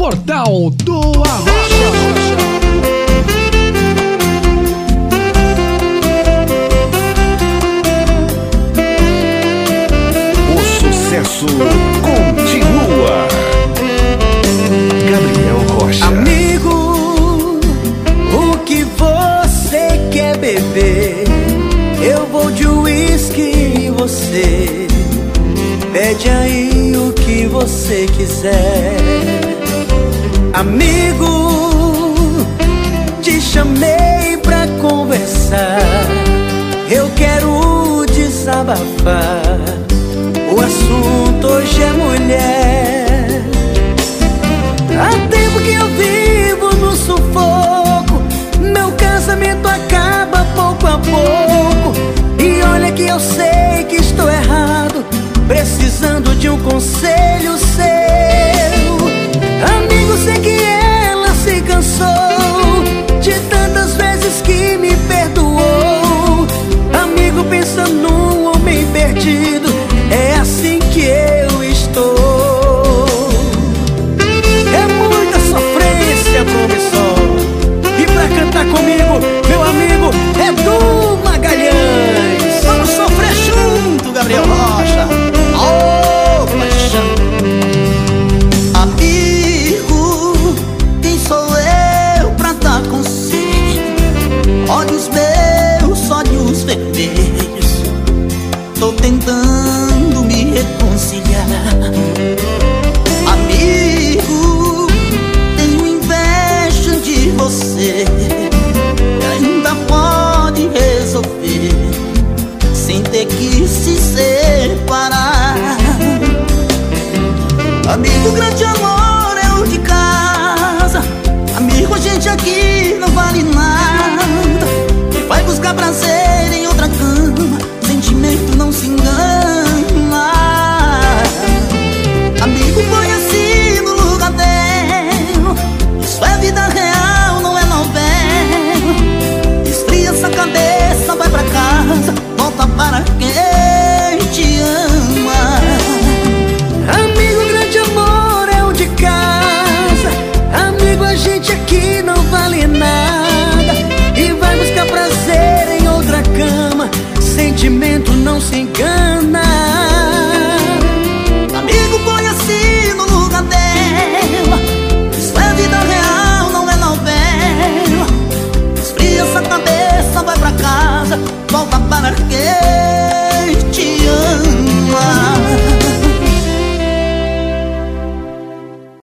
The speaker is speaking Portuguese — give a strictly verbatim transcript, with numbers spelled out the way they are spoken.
Portal do Arrocha. O sucesso continua. Gabriel Rocha. Amigo, o que você quer beber? Eu vou de uísque e você pede aí o que você quiser. Amigo, te chamei pra conversar. Eu quero desabafar. O assunto hoje é mulher. Há tempo que eu vivo no sufoco. Meu casamento acaba pouco a pouco. E olha que eu sei que estou errado, precisando de um conselho.